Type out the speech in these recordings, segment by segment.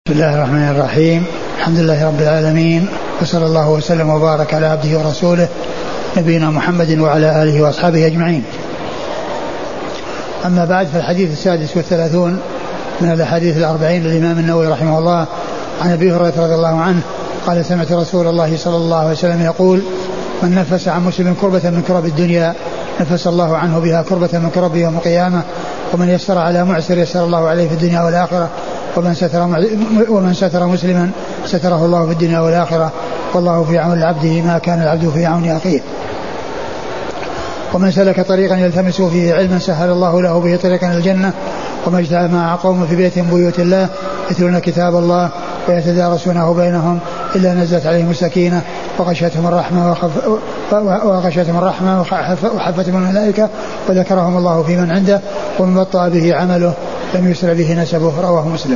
بسم الله الرحمن الرحيم. الحمد لله رب العالمين، وصلى الله وسلم وبارك على عبده ورسوله نبينا محمد وعلى آله وأصحابه أجمعين. أما بعد، فالحديث 36 من الأحاديث 40 للإمام النووي رحمه الله عن أبي هريرة رضي الله عنه قال: سمعت رسول الله صلى الله عليه وسلم يقول: من نفس عن مسلم كربة من كرب الدنيا نفس الله عنه بها كربة من كرب يوم القيامة، ومن يسر على معسر يسر الله عليه في الدنيا والآخرة، ومن ستر مسلما ستره الله في الدنيا والآخرة، والله في عون العبد ما كان العبد في عون أخيه. ومن سلك طريقا يلتمس فيه علما سهل الله له به طريقا إلى الجنة. وما اجتمع قوم في بيت من بيوت الله يتلون كتاب الله ويتدارسونه بينهم إلا نزلت عليهم السكينة وغشيتهم الرحمة وحفتهم الملائكة وذكرهم الله في من عنده، ومن بطأ به عمله لم يسرع به نسبه. رواه مسلم.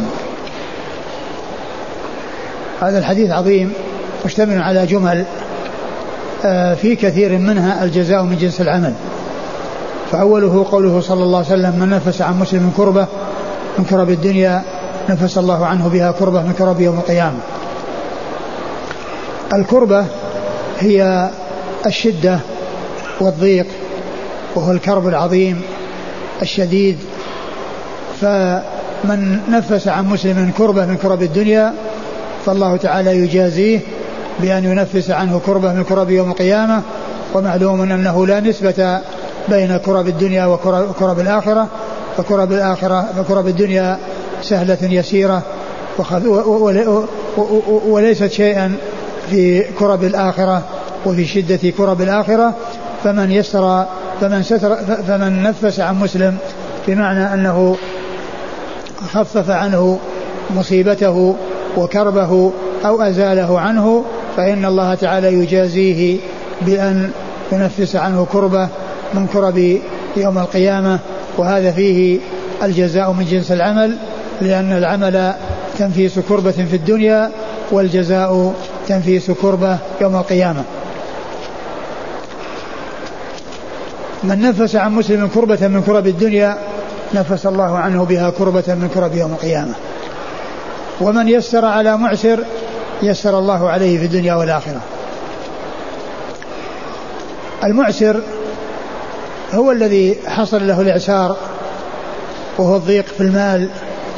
هذا الحديث عظيم مشتمل على جمل في كثير منها الجزاء من جنس العمل. فأوله قوله صلى الله عليه وسلم: من نفس عن مسلم كربة من كرب الدنيا نفس الله عنه بها كربة من كرب يوم القيامة. الكربة هي الشدة والضيق، وهو الكرب العظيم الشديد. فمن نفس عن مسلم كربة من كرب الدنيا فالله تعالى يجازيه بأن ينفس عنه كربة من كرب يوم القيامة. ومعلوم أنه لا نسبة بين كرب الدنيا وكرب الآخرة، فكرب الدنيا سهلة يسيرة وليست شيئا في كرب الآخرة وفي شدة كرب الآخرة. فمن نفس عن مسلم بمعنى أنه خفف عنه مصيبته وكربه أو أزاله عنه، فإن الله تعالى يجازيه بأن ينفس عنه كربة من كرب يوم القيامة. وهذا فيه الجزاء من جنس العمل، لأن العمل تنفيس كربة في الدنيا، والجزاء تنفيس كربة يوم القيامة. من نفس عن مسلم كربة من كرب الدنيا نفس الله عنه بها كربة من كرب يوم القيامة. ومن يسر على معسر يسر الله عليه في الدنيا والآخرة. المعسر هو الذي حصل له الإعسار، وهو الضيق في المال،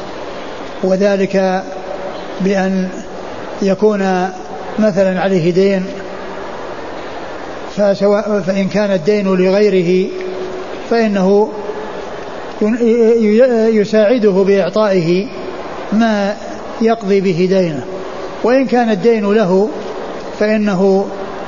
وذلك بأن يكون مثلا عليه دين، فإن كان الدين لغيره فإنه يساعده بإعطائه ما يقضي به دينه، وإن كان الدين له فإنه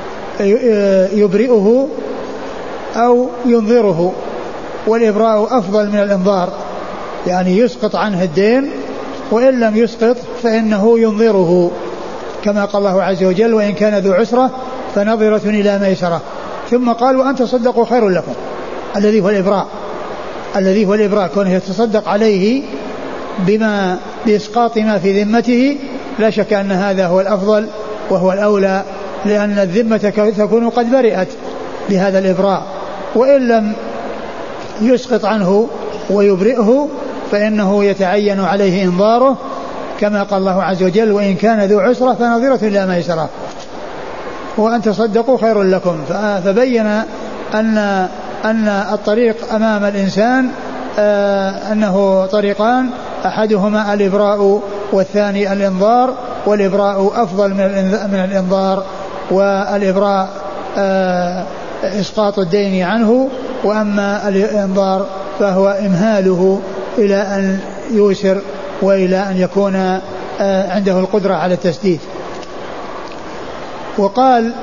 يبرئه أو ينظره، والإبراء أفضل من الإنظار، يعني يسقط عنه الدين، وإن لم يسقط فإنه ينظره، كما قال الله عز وجل: وإن كان ذو عسرة فنظرة إلى ميسرة. ثم قال: وأن تصدقوا خير لكم، الذي هو الإبراء كونه يتصدق عليه بإسقاط ما في ذمته. لا شك أن هذا هو الأفضل وهو الأولى، لأن الذمة تكون قد برئت بهذا الإبراء. وإن لم يسقط عنه ويبرئه فإنه يتعين عليه إنظاره، كما قال الله عز وجل: وإن كان ذو عسرة فنظرة إلى ميسرة وأن تصدقوا خير لكم. فبين أن الطريق أمام الإنسان أنه طريقان: أحدهما الإبراء والثاني الإنظار، والإبراء أفضل من الإنظار، والإبراء إسقاط الدين عنه، وأما الإنظار فهو إمهاله إلى أن يوسر وإلى أن يكون عنده القدرة على التسديد. وقال: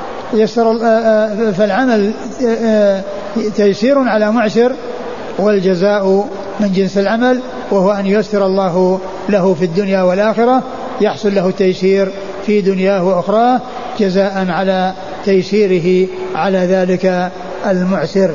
فالعمل تيسير على معسر، والجزاء من جنس العمل، وهو أن ييسر الله له في الدنيا والآخرة، يحصل له التيسير في دنياه وأخراه جزاء على تيسيره على ذلك المعسر.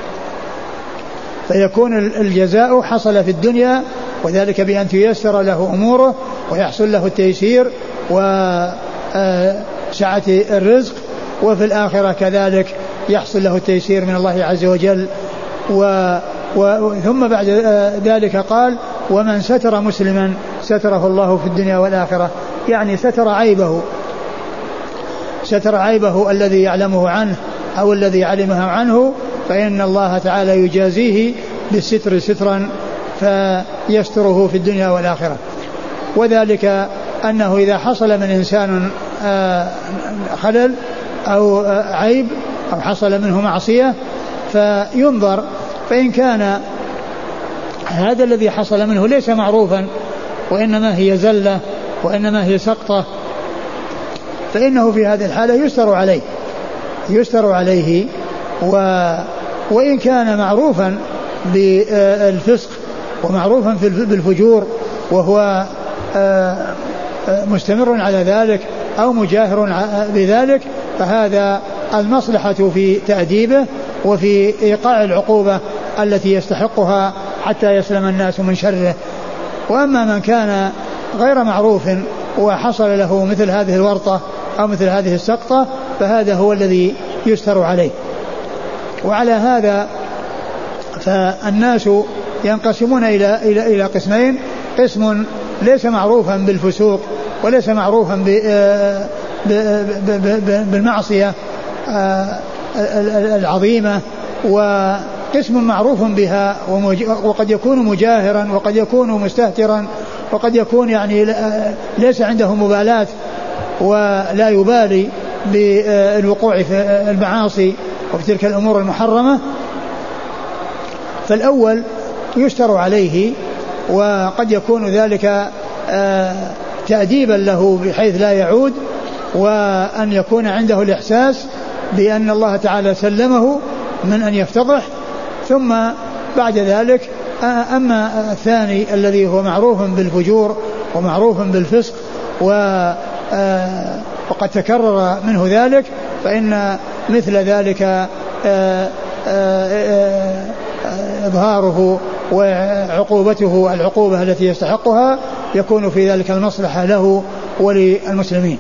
فيكون الجزاء حصل في الدنيا، وذلك بأن تيسر له أموره ويحصل له التيسير وسعة الرزق، وفي الآخرة كذلك يحصل له التيسير من الله عز وجل. ثم بعد ذلك قال: ومن ستر مسلما ستره الله في الدنيا والآخرة، يعني ستر عيبه الذي يعلمه عنه أو الذي علمه عنه، فإن الله تعالى يجازيه بالستر سترا فيستره في الدنيا والآخرة. وذلك أنه إذا حصل من إنسان خلل أو عيب أو حصل منه معصية فينظر، فإن كان هذا الذي حصل منه ليس معروفا وإنما هي زلة وإنما هي سقطة، فإنه في هذه الحالة يستر عليه. وإن كان معروفا بالفسق ومعروفا بالفجور وهو مستمر على ذلك أو مجاهر بذلك، فهذا المصلحة في تأديبه وفي إيقاع العقوبة التي يستحقها حتى يسلم الناس من شره. وأما من كان غير معروف وحصل له مثل هذه الورطة أو مثل هذه السقطة فهذا هو الذي يستر عليه. وعلى هذا فالناس ينقسمون إلى قسمين: قسم ليس معروفا بالفسوق وليس معروفا بالمعصية العظيمة، وقسم معروف بها وقد يكون مجاهرا وقد يكون مستهترا وقد يكون يعني ليس عنده مبالاة ولا يبالي بالوقوع في المعاصي وفي تلك الأمور المحرمة. فالأول يستر عليه، وقد يكون ذلك تأديبا له بحيث لا يعود، وأن يكون عنده الإحساس بأن الله تعالى سلمه من أن يفتضح. ثم بعد ذلك أما الثاني الذي هو معروف بالفجور ومعروف بالفسق وقد تكرر منه ذلك، فإن مثل ذلك إظهاره وعقوبته العقوبة التي يستحقها يكون في ذلك المصلحة له وللمسلمين.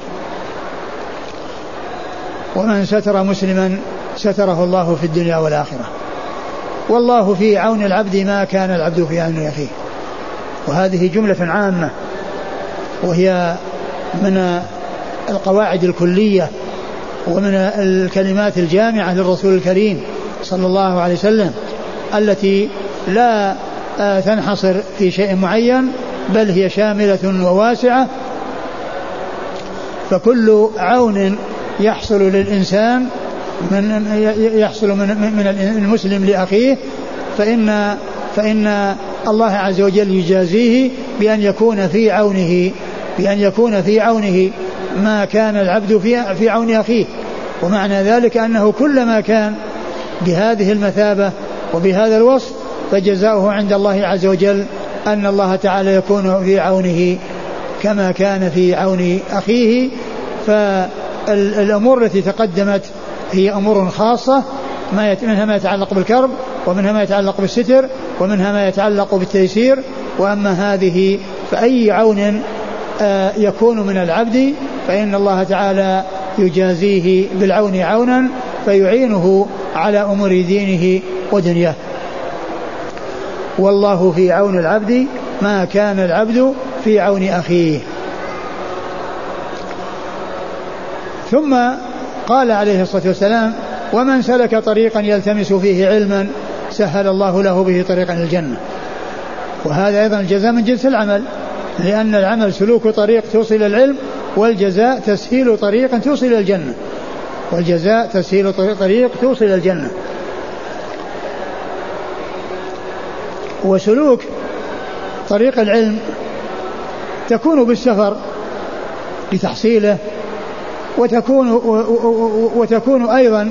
ومن ستر مسلما ستره الله في الدنيا والآخرة، والله في عون العبد ما كان العبد في عون أخيه. وهذه جملة عامة وهي من القواعد الكلية ومن الكلمات الجامعة للرسول الكريم صلى الله عليه وسلم التي لا تنحصر في شيء معين بل هي شاملة وواسعة. فكل عون يحصل للإنسان يحصل من المسلم لأخيه فإن الله عز وجل يجازيه بأن يكون في عونه ما كان العبد في عون أخيه. ومعنى ذلك أنه كلما كان بهذه المثابة وبهذا الوصف فجزاؤه عند الله عز وجل أن الله تعالى يكون في عونه كما كان في عون أخيه. فالأمور التي تقدمت هي أمور خاصة، منها ما يتعلق بالكرب ومنها ما يتعلق بالستر ومنها ما يتعلق بالتيسير. وأما هذه فأي عون يكون من العبد فإن الله تعالى يجازيه بالعون عونا فيعينه على أمور دينه ودنياه. والله في عون العبد ما كان العبد في عون أخيه. ثم قال عليه الصلاة والسلام: ومن سلك طريقا يلتمس فيه علما سهل الله له به طريقا الجنة. وهذا أيضا الجزاء من جنس العمل، لأن العمل سلوك طريق توصل إلى العلم، والجزاء تسهيل طريق توصل إلى الجنة، والجزاء تسهيل طريق توصل إلى الجنة. وسلوك طريق العلم تكون بالسفر لتحصيله، وتكون أيضا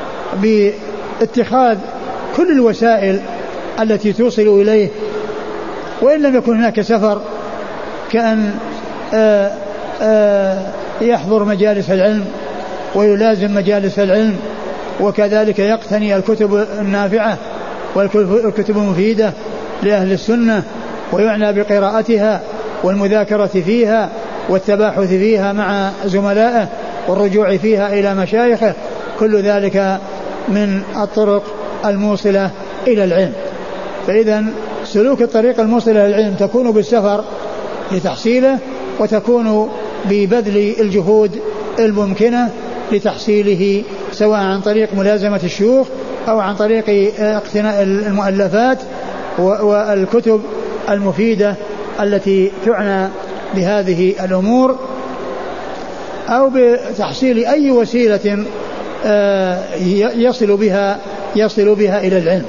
باتخاذ كل الوسائل التي توصل إليه، وإن لم يكن هناك سفر، كأن يحضر مجالس العلم ويلازم مجالس العلم، وكذلك يقتني الكتب النافعة والكتب المفيدة لأهل السنة ويعنى بقراءتها والمذاكرة فيها والتباحث فيها مع زملائه والرجوع فيها إلى مشايخه. كل ذلك من الطرق الموصلة إلى العلم. فإذا سلوك الطريق الموصلة إلى العلم تكون بالسفر لتحصيله، وتكون ببذل الجهود الممكنة لتحصيله، سواء عن طريق ملازمة الشيوخ أو عن طريق اقتناء المؤلفات والكتب المفيدة التي تعنى بهذه الأمور، أو بتحصيل أي وسيلة يصل بها إلى العلم.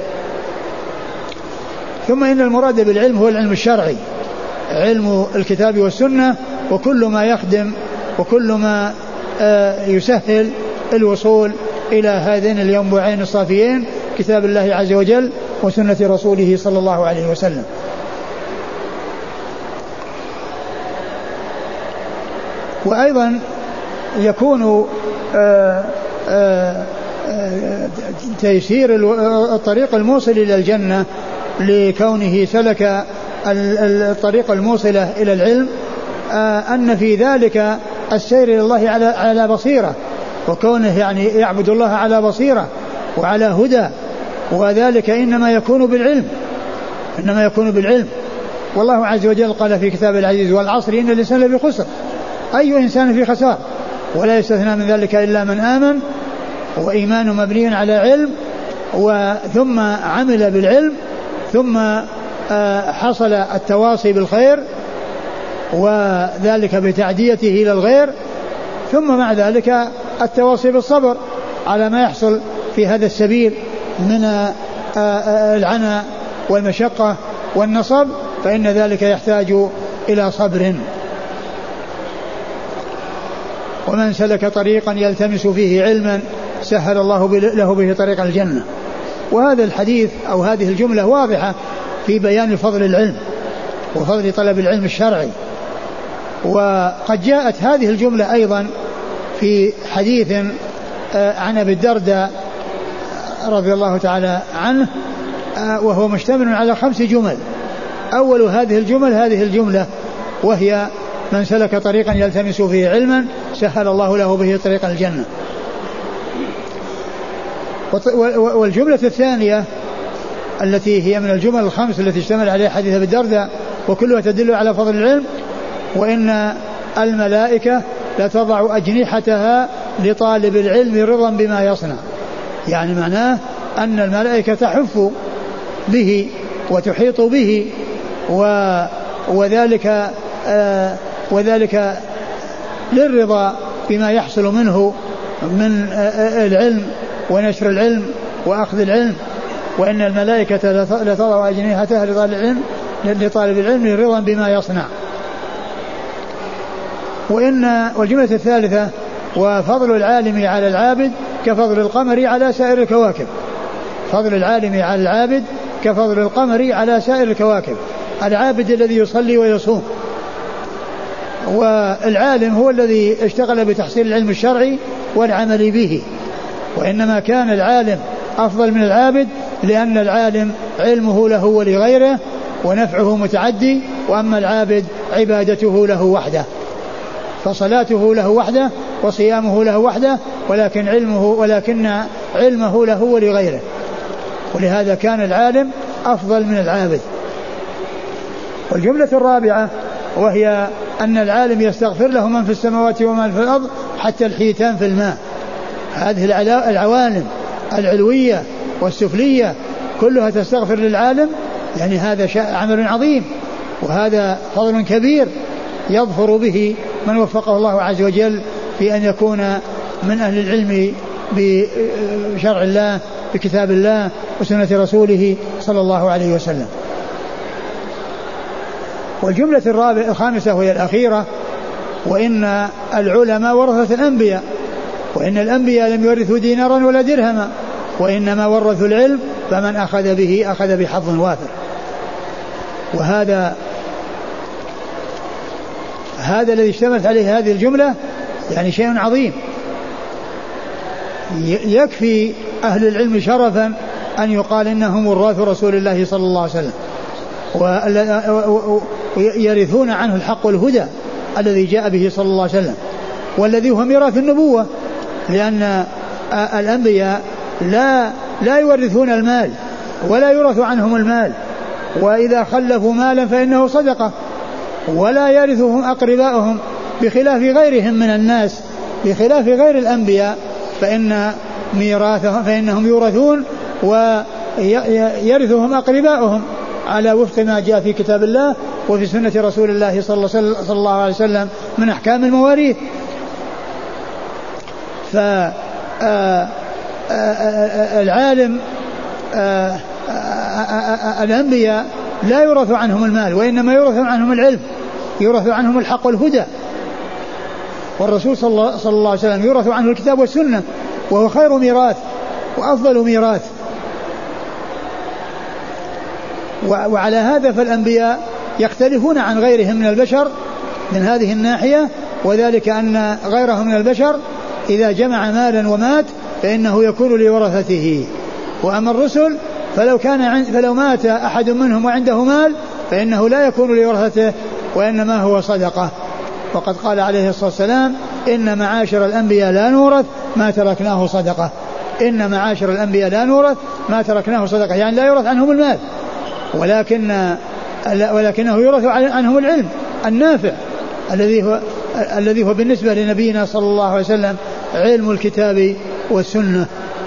ثم إن المراد بالعلم هو العلم الشرعي، علم الكتاب والسنة، وكل ما يخدم وكل ما يسهل الوصول إلى هذين الينبوعين الصافيين، كتاب الله عز وجل وسنة رسوله صلى الله عليه وسلم. وأيضا يكون تيسير الطريق الموصل إلى الجنة لكونه سلك الطريق الموصلة إلى العلم، أن في ذلك السير إلى الله على بصيرة، وكونه يعني يعبد الله على بصيرة وعلى هدى، وذلك إنما يكون بالعلم. والله عز وجل قال في كتاب العزيز: والعصر إن الإنسان لفي خسر، أي إنسان في خسار، ولا يستثنى من ذلك إلا من آمن، وإيمان مبني على علم، ثم عمل بالعلم، ثم حصل التواصي بالخير، وذلك بتعديته إلى الغير، ثم مع ذلك التواصي بالصبر على ما يحصل في هذا السبيل من العناء والمشقة والنصب، فإن ذلك يحتاج إلى صبر. ومن سلك طريقا يلتمس فيه علما سهل الله له به طريق الجنة. وهذا الحديث أو هذه الجملة واضحة في بيان فضل العلم وفضل طلب العلم الشرعي. وقد جاءت هذه الجملة أيضا في حديث عن أبي الدرداء رضي الله تعالى عنه، وهو مشتمل على 5 جمل. أول هذه الجملة وهي: من سلك طريقا يلتمس فيه علما سهل الله له به طريق الجنة. والجملة الثانية التي هي من الجمل 5 التي اشتمل عليها حديث أبي الدرداء وكلها تدل على فضل العلم: وإن الملائكة لتضع أجنحتها لطالب العلم رضا بما يصنع. يعني معناه أن الملائكة تحف به وتحيط به، وذلك للرضا بما يحصل منه من العلم ونشر العلم وأخذ العلم. وإن الملائكة لتضع أجنحتها لطالب العلم رضا بما يصنع. والجملة الثالثة: وفضل العالم على العابد كفضل القمر على سائر الكواكب. فضل العالم على العابد كفضل القمر على سائر الكواكب. العابد الذي يصلي ويصوم، والعالم هو الذي اشتغل بتحصيل العلم الشرعي والعمل به. وإنما كان العالم أفضل من العابد لأن العالم علمه له ولغيره ونفعه متعدي، وأما العابد عبادته له وحده، فصلاته له وحده وصيامه له وحده، ولكن علمه له ولغيره. ولهذا كان العالم أفضل من العابد. والجملة الرابعة وهي أن العالم يستغفر له من في السماوات ومن في الأرض حتى الحيتان في الماء. هذه العوالم العلوية والسفلية كلها تستغفر للعالم، يعني هذا عمل عظيم، وهذا فضل كبير يظفر به من وفقه الله عز وجل في أن يكون من أهل العلم بشرع الله بكتاب الله وسنة رسوله صلى الله عليه وسلم. والجملة الخامسة وهي الأخيرة: وإن العلماء ورثة الأنبياء، وإن الأنبياء لم يورثوا دينارا ولا درهما، وإنما ورثوا العلم، فمن أخذ به أخذ بحظ وافر. وهذا الذي اشتملت عليه هذه الجملة يعني شيء عظيم. يكفي أهل العلم شرفا أن يقال إنهم وراث رسول الله صلى الله عليه وسلم، ويرثون عنه الحق والهدى الذي جاء به صلى الله عليه وسلم، والذي هو ميراث النبوة، لأن الأنبياء لا يورثون المال ولا يورث عنهم المال، وإذا خلفوا مالا فإنه صدقة، ولا يرثهم أقرباؤهم بخلاف غيرهم من الناس، بخلاف غير الأنبياء فإنهم يورثون ويرثهم أقرباؤهم على وفق ما جاء في كتاب الله وفي سنة رسول الله صلى الله عليه وسلم من أحكام المواريث. فالعالم الأنبياء لا يورث عنهم المال، وإنما يورث عنهم العلم، يورث عنهم الحق والهدى. والرسول صلى الله عليه وسلم يورث عنه الكتاب والسنة، وهو خير ميراث وأفضل ميراث. وعلى هذا فالأنبياء يختلفون عن غيرهم من البشر من هذه الناحية، وذلك أن غيرهم من البشر إذا جمع مالا ومات فإنه يكون لورثته. وأما الرسل فلو مات أحد منهم وعنده مال فإنه لا يكون لورثته، وإنما هو صدقة. وقد قال عليه الصلاة والسلام: إن معاشر الأنبياء لا نورث ما تركناه صدقة. إن معاشر الأنبياء لا نورث ما تركناه صدقة، يعني لا يورث عنهم المال، ولكنه يورث عنهم العلم النافع الذي هو بالنسبة لنبينا صلى الله عليه وسلم علم الكتاب والسنة.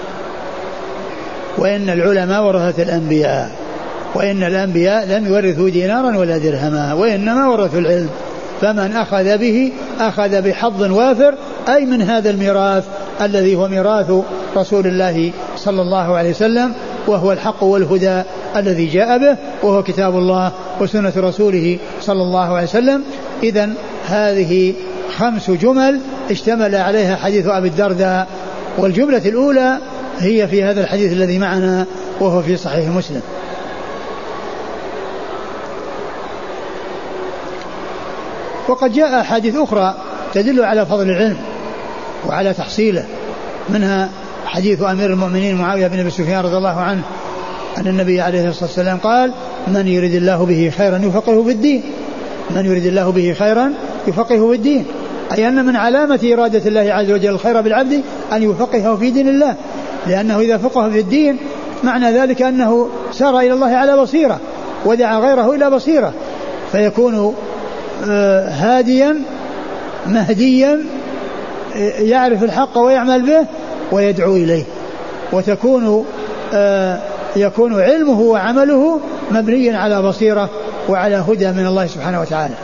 وإن العلماء ورثة الأنبياء، وإن الأنبياء لم يورثوا دينارا ولا درهما، وإنما ورثوا العلم، فمن أخذ به أخذ بحظ وافر، أي من هذا الميراث الذي هو ميراث رسول الله صلى الله عليه وسلم، وهو الحق والهدى الذي جاء به، وهو كتاب الله وسنة رسوله صلى الله عليه وسلم. إذن هذه 5 جمل اشتمل عليها حديث أبي الدرداء، والجملة الأولى هي في هذا الحديث الذي معنا وهو في صحيح مسلم. وقد جاء أحاديث أخرى تدل على فضل العلم وعلى تحصيله، منها حديث أمير المؤمنين معاوية بن أبي سفيان رضي الله عنه أن النبي عليه الصلاة والسلام قال: من يريد الله به خيرا يفقهه في الدين. من يريد الله به خيرا يفقهه في الدين، أي أن من علامة إرادة الله عز وجل الخير بالعبد أن يفقهه في دين الله، لأنه إذا فقه في الدين معنى ذلك أنه سار إلى الله على بصيرة ودعا غيره إلى بصيرة، فيكون هاديا مهديا يعرف الحق ويعمل به ويدعو إليه، يكون علمه وعمله مبنيا على بصيرة وعلى هدى من الله سبحانه وتعالى.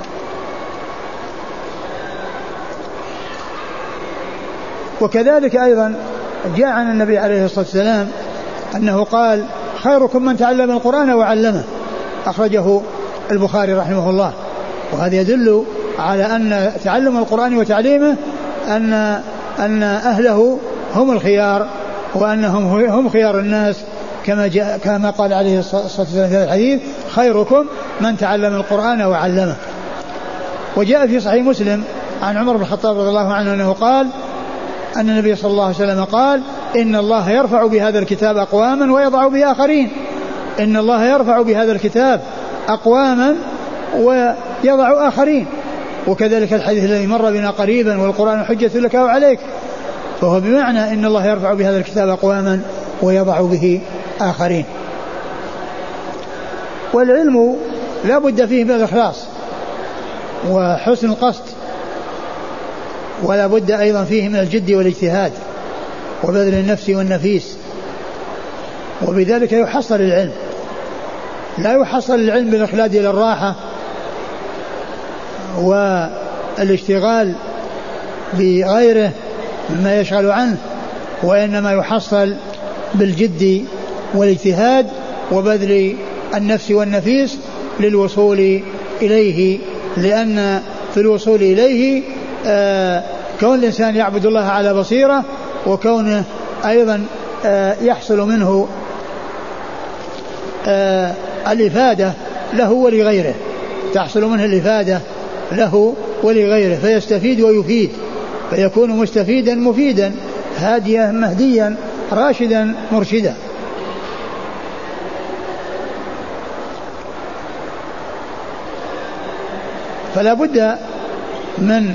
وكذلك أيضا جاء عن النبي عليه الصلاة والسلام أنه قال: خيركم من تعلم القرآن وعلمه، أخرجه البخاري رحمه الله. وهذا يدل على أن تعلم القرآن وتعليمه أن أهله هم الخيار، وأنهم هم خيار الناس، كما قال عليه الصلاة والسلام في هذا الحديث: خيركم من تعلم القرآن وعلمه. وجاء في صحيح مسلم عن عمر بن الخطاب رضي الله عنه أنه قال أن النبي صلى الله عليه وسلم قال: إن الله يرفع بهذا الكتاب أقواما ويضع به آخرين. إن الله يرفع بهذا الكتاب أقواما ويضع آخرين. وكذلك الحديث الذي مر بنا قريبا: والقرآن حجة لك وعليك، فهو بمعنى إن الله يرفع بهذا الكتاب أقواما ويضع به آخرين. والعلم لا بد فيه من الإخلاص وحسن القصد، ولا بد أيضا فيه من الجد والاجتهاد وبذل النفس والنفيس، وبذلك يحصل العلم. لا يحصل العلم بالإخلاد إلى الراحة والاشتغال بغيره مما يشغل عنه، وإنما يحصل بالجد والاجتهاد وبذل النفس والنفيس للوصول إليه. لأن في الوصول إليه كون الإنسان يعبد الله على بصيرة، وكونه أيضا يحصل منه الإفادة له ولغيره، تحصل منه الإفادة له ولغيره، فيستفيد ويفيد، فيكون مستفيدا مفيدا، هاديا مهديا، راشدا مرشدا. فلا بد من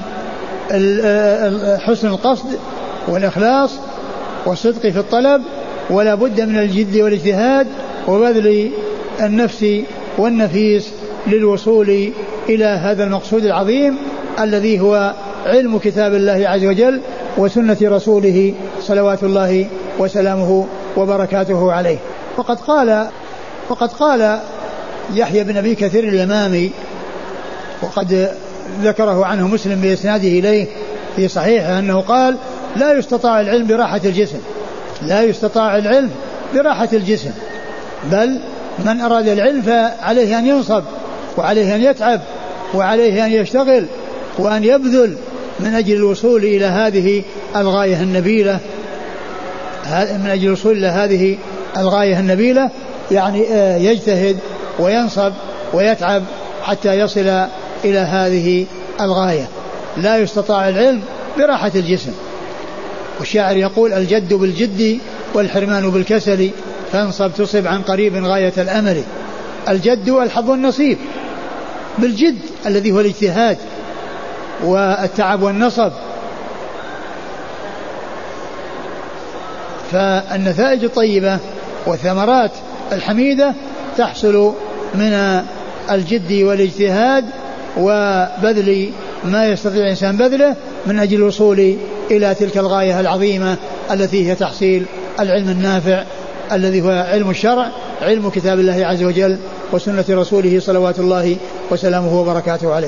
حسن القصد والإخلاص والصدق في الطلب، ولا بد من الجد والاجتهاد وبذل النفس والنفيس للوصول إلى هذا المقصود العظيم الذي هو علم كتاب الله عز وجل وسنة رسوله صلوات الله وسلامه وبركاته عليه. وقد قال يحيى بن أبي كثير اليمامي، وقد ذكره عنه مسلم بإسناده إليه في صحيحه، أنه قال: لا يستطاع العلم براحة الجسم، لا يستطاع العلم براحة الجسم، بل من أراد العلم فعليه أن ينصب، وعليه أن يتعب، وعليه أن يشتغل، وأن يبذل من أجل الوصول إلى هذه الغاية النبيلة، من أجل الوصول إلى هذه الغاية النبيلة، يعني يجتهد وينصب ويتعب حتى يصل إلى هذه الغاية. لا يستطاع العلم براحة الجسم. والشاعر يقول: الجد بالجد والحرمان بالكسل، فانصب تصب عن قريب غاية الأمل. الجد الحظ والنصيب، بالجد الذي هو الاجتهاد والتعب والنصب. فالنتائج الطيبة والثمرات الحميدة تحصل من الجد والاجتهاد وبذل ما يستطيع الإنسان بذله من أجل الوصول إلى تلك الغاية العظيمة التي هي تحصيل العلم النافع الذي هو علم الشرع، علم كتاب الله عز وجل وسنة رسوله صلوات الله وسلامه وبركاته عليه.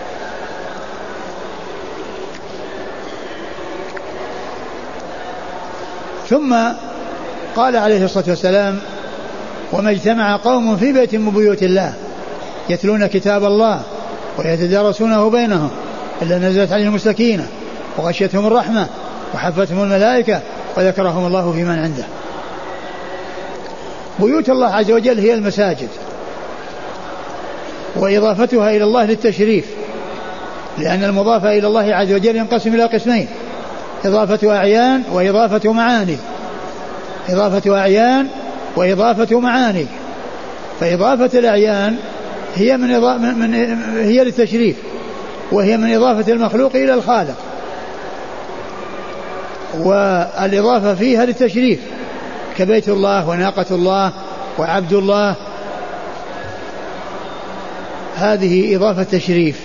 ثم قال عليه الصلاة والسلام: وما اجتمع قوم في بيت من بيوت الله يتلون كتاب الله ويتدارسونه بينهم إلا نزلت عليهم السكينة وغشيتهم الرحمة وحفتهم الملائكة وذكرهم الله في من عنده. بيوت الله عز وجل هي المساجد، وإضافتها إلى الله للتشريف، لأن المضاف إلى الله عز وجل ينقسم إلى قسمين: إضافة أعيان وإضافة معاني. إضافة أعيان وإضافة معاني. فإضافة الأعيان هي هي للتشريف، وهي من إضافة المخلوق إلى الخالق، والإضافة فيها للتشريف كبيت الله وناقة الله وعبد الله، هذه إضافة تشريف.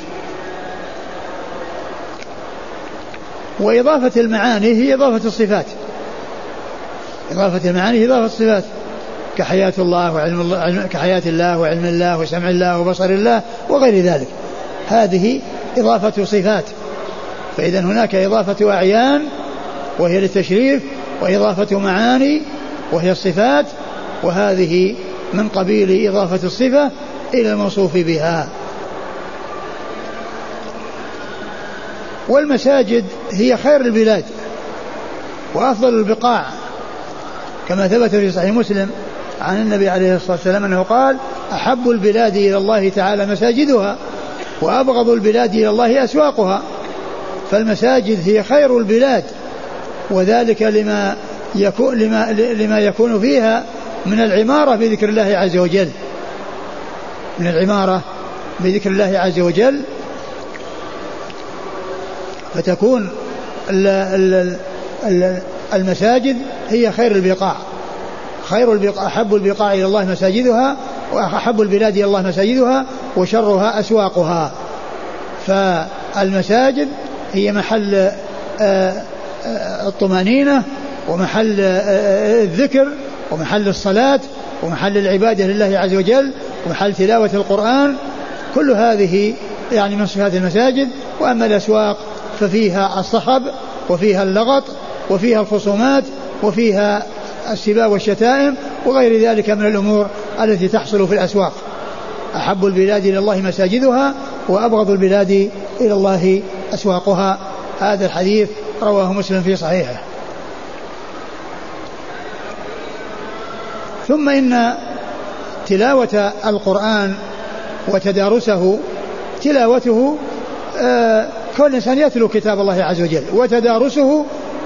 وإضافة المعاني هي إضافة الصفات. إضافة المعاني هي إضافة الصفات كحياة الله وعلم الله، كحياة الله وعلم الله وسمع الله وبصر الله وغير ذلك، هذه إضافة صفات. فإذا هناك إضافة أعيان وهي للتشريف، وإضافة معاني وهي الصفات، وهذه من قبيل إضافة الصفة إلى الموصوف بها. والمساجد هي خير البلاد وأفضل البقاع، كما ثبت في صحيح مسلم عن النبي عليه الصلاة والسلام أنه قال: أحب البلاد إلى الله تعالى مساجدها، وأبغض البلاد إلى الله أسواقها. فالمساجد هي خير البلاد، وذلك لما يكون فيها من العمارة بذكر الله عز وجل، من العمارة بذكر الله عز وجل. فتكون المساجد هي خير البقاع، خير البقاع، أحب البقاع إلى الله مساجدها، وأحب البلاد إلى الله مساجدها، وشرها أسواقها. فالمساجد هي محل الطمأنينة ومحل الذكر ومحل الصلاة ومحل العبادة لله عز وجل ومحل تلاوة القرآن، كل هذه يعني من صفات المساجد. وأما الأسواق ففيها الصخب وفيها اللغط وفيها الخصومات وفيها السباب والشتائم وغير ذلك من الأمور التي تحصل في الأسواق. أحب البلاد إلى الله مساجدها، وأبغض البلاد إلى الله أسواقها. هذا الحديث رواه مسلم في صحيحه. ثم إن تلاوة القرآن وتدارسه، تلاوته كل إنسان يتلو كتاب الله عز وجل، وتدارسه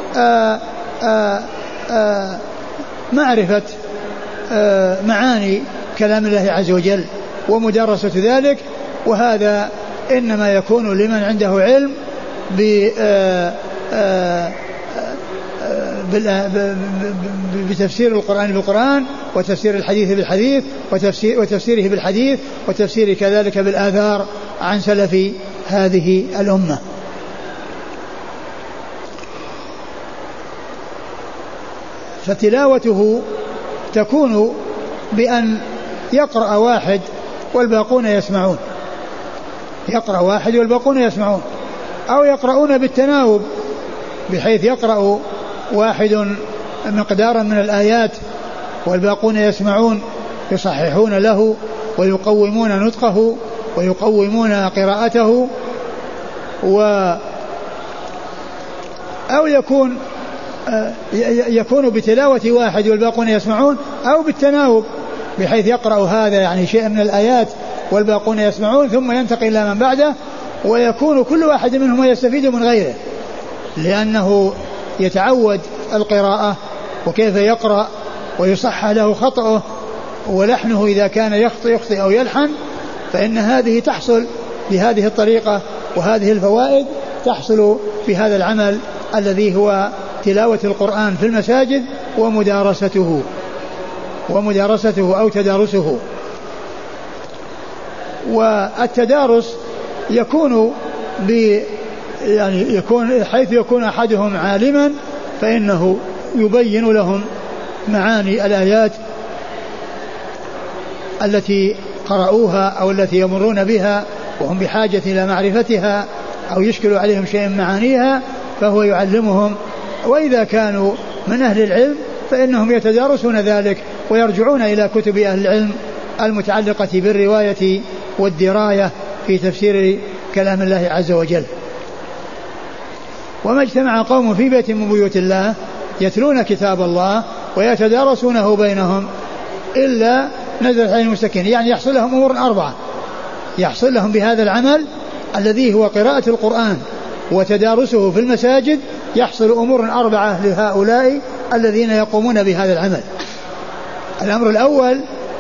معرفة معاني كلام الله عز وجل ومدارسة ذلك. وهذا إنما يكون لمن عنده علم بتفسير القرآن بالقرآن، وتفسير الحديث بالحديث، وتفسيره بالحديث، وتفسير كذلك بالآثار عن سلف هذه الأمة. فتلاوته تكون بأن يقرأ واحد والباقون يسمعون، يقرأ واحد والباقون يسمعون، أو يقرؤون بالتناوب بحيث يقرأ واحد مقدارا من الآيات والباقون يسمعون يصححون له ويقومون نطقه ويقومون قراءته، أو يكون بتلاوة واحد والباقون يسمعون، أو بالتناوب بحيث يقرأ هذا يعني شيء من الآيات والباقون يسمعون ثم ينتقل إلى من بعده، ويكون كل واحد منهم يستفيد من غيره لأنه يتعود القراءة وكيف يقرأ ويصحح له خطأه ولحنه إذا كان يخطئ أو يلحن، فإن هذه تحصل بهذه الطريقة، وهذه الفوائد تحصل في هذا العمل الذي هو تلاوة القرآن في المساجد ومدارسته أو تدارسه. والتدارس يكون يكون حيث يكون أحدهم عالما فإنه يبين لهم معاني الآيات التي قرأوها أو التي يمرون بها وهم بحاجة إلى معرفتها أو يشكل عليهم شيء من معانيها فهو يعلمهم. وإذا كانوا من أهل العلم فإنهم يتدارسون ذلك ويرجعون إلى كتب أهل العلم المتعلقة بالرواية والدراية في تفسير كلام الله عز وجل. وما اجتمع قوم في بيت من بيوت الله يتلون كتاب الله ويتدارسونه بينهم إلا نزلت عليهم السكينة، يعني يحصل لهم أمور 4، يحصل لهم بهذا العمل الذي هو قراءة القرآن وتدارسه في المساجد، يحصل أمور 4 لهؤلاء الذين يقومون بهذا العمل. الأمر الأول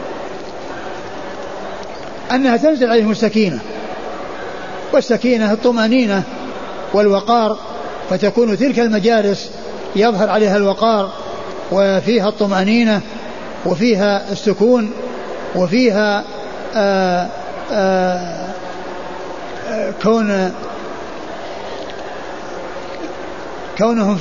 أنها تنزل عليهم السكينة، والسكينة الطمأنينة والوقار، فتكون تلك المجالس يظهر عليها الوقار وفيها الطمأنينة وفيها السكون وفيها كونهم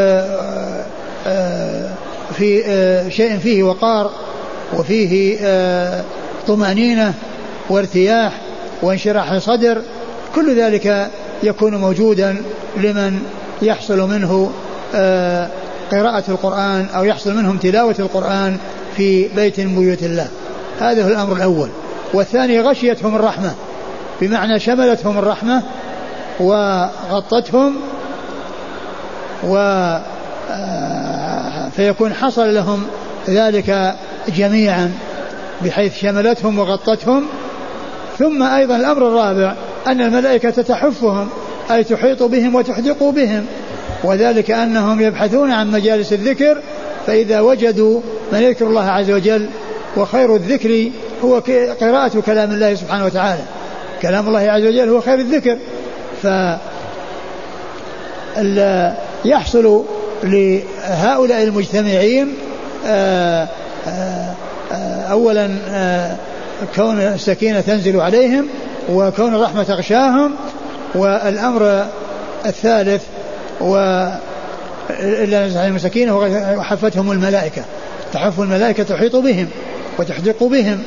في شيء فيه وقار وفيه طمأنينة وارتياح وانشراح صدر، كل ذلك يكون موجودا لمن يحصل منه قراءة القرآن أو يحصل منهم تلاوة القرآن في بيت من بيوت الله. هذا هو الأمر الأول. والثاني غشيتهم الرحمة، بمعنى شملتهم الرحمة وغطتهم، فيكون حصل لهم ذلك جميعا بحيث شملتهم وغطتهم. ثم أيضا الأمر الرابع أن الملائكة تحفهم أي تحيط بهم وتحدق بهم، وذلك أنهم يبحثون عن مجالس الذكر، فإذا وجدوا من يذكر الله عز وجل، وخير الذكر هو قراءة كلام الله سبحانه وتعالى، كلام الله عز وجل هو خير الذكر، فيحصل لهؤلاء المجتمعين أولا كون السكينة تنزل عليهم وكون الرحمة تغشاهم. والأمر الثالث إلا نزل عليهم السكينة وحفتهم الملائكة، تحف الملائكة تحيط بهم وتحدق بهم.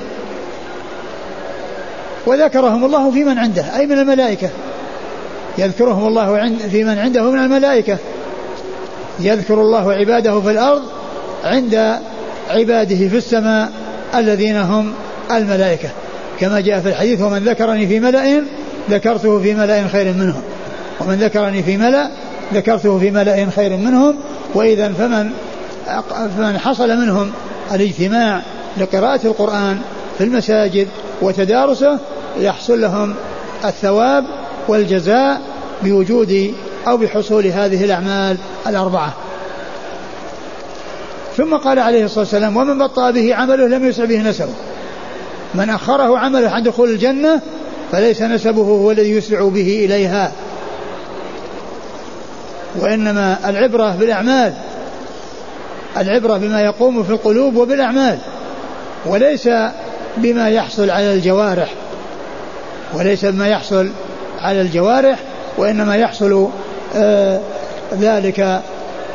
وذكرهم الله في من عنده أي من الملائكة، يذكرهم الله في من عنده من الملائكة، يذكر الله عباده في الأرض عند عباده في السماء الذين هم الملائكة، كما جاء في الحديث: ومن ذكرني في ملأ ذكرته في ملأ خير منهم، ومن ذكرني في ملأ ذكرته في ملأ خير منهم. وإذا فمن حصل منهم الاجتماع لقراءة القرآن في المساجد وتدارسه يحصل لهم الثواب والجزاء بوجود أو بحصول هذه الأعمال 4. ثم قال عليه الصلاة والسلام: ومن بطأ به عمله لم يسع به نسبه. من أخره عمله عن دخول الجنة فليس نسبه هو الذي يسرع به إليها، وإنما العبرة بالأعمال، العبرة بما يقوم في القلوب وبالأعمال، وليس بما يحصل على الجوارح. وليس بما يحصل على الجوارح، وإنما يحصل ذلك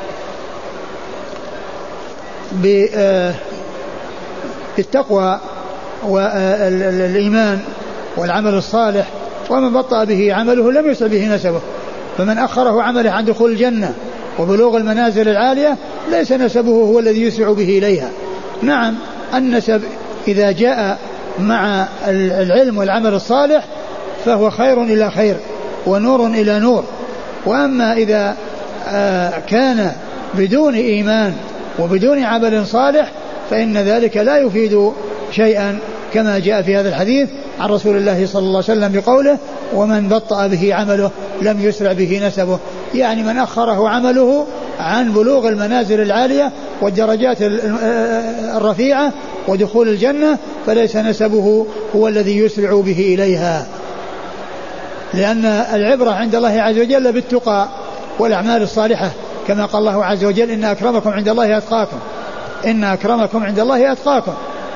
بالتقوى والإيمان والعمل الصالح. ومن بطأ به عمله لم يسع به نسبه، فمن أخره عمله عن دخول الجنة وبلوغ المنازل العالية ليس نسبه هو الذي يسرع به إليها. نعم النسب إذا جاء مع العلم والعمل الصالح فهو خير إلى خير ونور إلى نور. وأما إذا كان بدون إيمان وبدون عمل صالح فإن ذلك لا يفيد شيئا، كما جاء في هذا الحديث عن رسول الله صلى الله عليه وسلم بقوله ومن بطأ به عمله لم يسرع به نسبه، يعني من أخره عمله عن بلوغ المنازل العالية والدرجات الرفيعة ودخول الجنة فليس نسبه هو الذي يسرع به إليها، لأن العبرة عند الله عز وجل بالتقى والأعمال الصالحة، كما قال الله عز وجل إن أكرمكم عند الله أتقاكم، إن أكرمكم عند الله أتقاكم.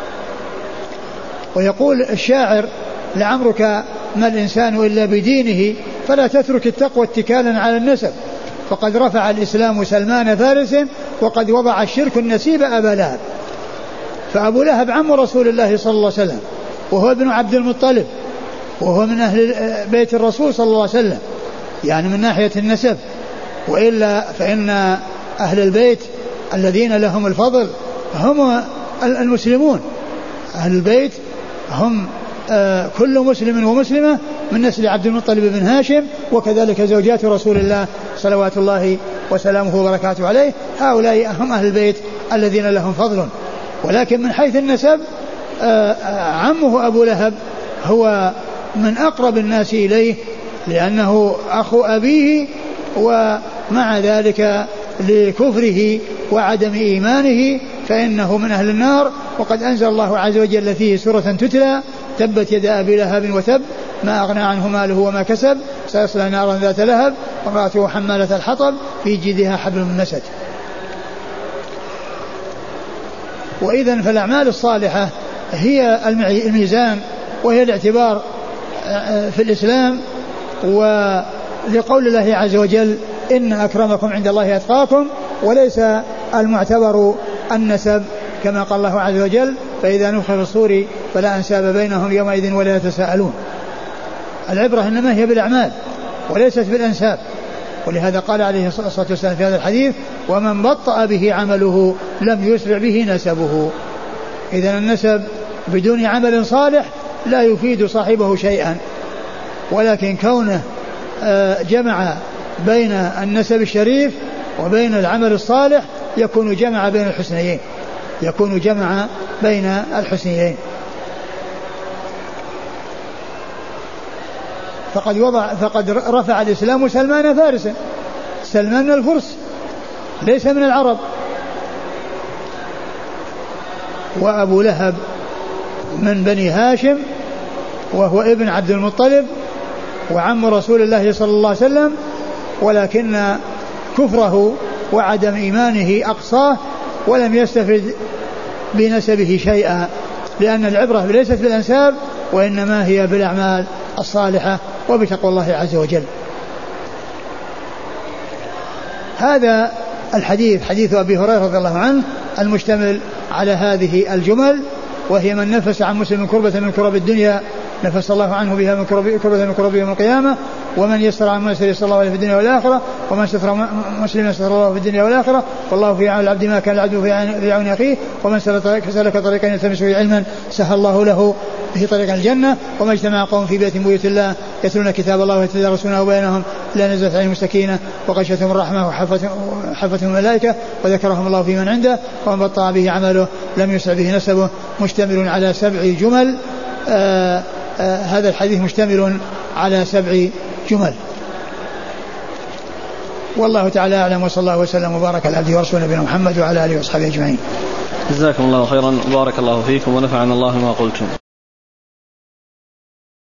ويقول الشاعر لعمرك ما الإنسان إلا بدينه فلا تترك التقوى اتكالا على النسب، فقد رفع الإسلام سلمان فارس وقد وضع الشرك النسيب أبا لهب. فأبو لهب عم رسول الله صلى الله عليه وسلم وهو ابن عبد المطلب وهو من أهل بيت الرسول صلى الله عليه وسلم، يعني من ناحية النسب. وإلا فإن أهل البيت الذين لهم الفضل هم المسلمون، أهل البيت هم كل مسلم ومسلمة من نسل عبد المطلب بن هاشم، وكذلك زوجات رسول الله صلوات الله وسلامه وبركاته عليه، هؤلاء هم أهل البيت الذين لهم فضل. ولكن من حيث النسب عمه أبو لهب هو من أقرب الناس إليه لأنه أخو أبيه، ومع ذلك لكفره وعدم إيمانه فإنه من أهل النار. وقد أنزل الله عز وجل فيه سورة تتلى تبت يد أبي لهب وتب ما أغنى عنه ماله وما كسب سيصلى نارا ذات لهب وامرأته حمالة الحطب في جيدها حبل من مسد. وإذن فالأعمال الصالحة هي الميزان وهي الاعتبار في الإسلام. ولقول الله عز وجل إن أكرمكم عند الله أتقاكم، وليس المعتبر النسب كما قال الله عز وجل فإذا نفخ في الصور فلا أنساب بينهم يومئذ ولا يتساءلون. العبرة إنما هي بالأعمال وليست بالأنساب، ولهذا قال عليه الصلاة والسلام في هذا الحديث ومن بطأ به عمله لم يسرع به نسبه. إذن النسب بدون عمل صالح لا يفيد صاحبه شيئا، ولكن كونه جمع بين النسب الشريف وبين العمل الصالح يكون جمع بين الحسنيين، يكون جمع بين الحسنيين. فقد رفع الإسلام سلمان فارسا، سلمان من الفرس ليس من العرب. وأبو لهب من بني هاشم وهو ابن عبد المطلب وعم رسول الله صلى الله عليه وسلم، ولكن كفره وعدم إيمانه أقصاه ولم يستفد بنسبه شيئا، لأن العبرة ليست بالأنساب وإنما هي بالأعمال الصالحة وبتقوى الله عز وجل. هذا الحديث حديث أبي هريرة رضي الله عنه المشتمل على هذه الجمل، وهي من نفس عن مسلم كربة من كرب الدنيا نفس الله عنه بها من كربة من كرب يوم القيامة، ومن يسر عن مسلم يسر الله عليه في الدنيا والآخرة، ومن ستر مسلم يسر الله في الدنيا والآخرة، والله في عون العبد ما كان العبد في عون أخيه، ومن سلك طريقا يلتمس فيه علما سهل الله له به طريق الجنة. وما اجتمع قوم في بيت من بيوت الله يتلون كتاب الله ويتدارسونه بينهم لا نزلت عليهم السكينة وغشيتهم الرحمة وحفتهم الملائكة وذكرهم الله في من عنده. ومن بطأ به عمله لم يسع به نسبه. مشتمل على 7 جمل. هذا الحديث مشتمل على 7 جمل. والله تعالى أعلم، وصلى الله وسلم وبارك على عبده ورسوله نبينا محمد وعلى آله وأصحابه أجمعين. جزاكم الله خيرا، بارك الله فيكم ونفعنا الله ما قلتم.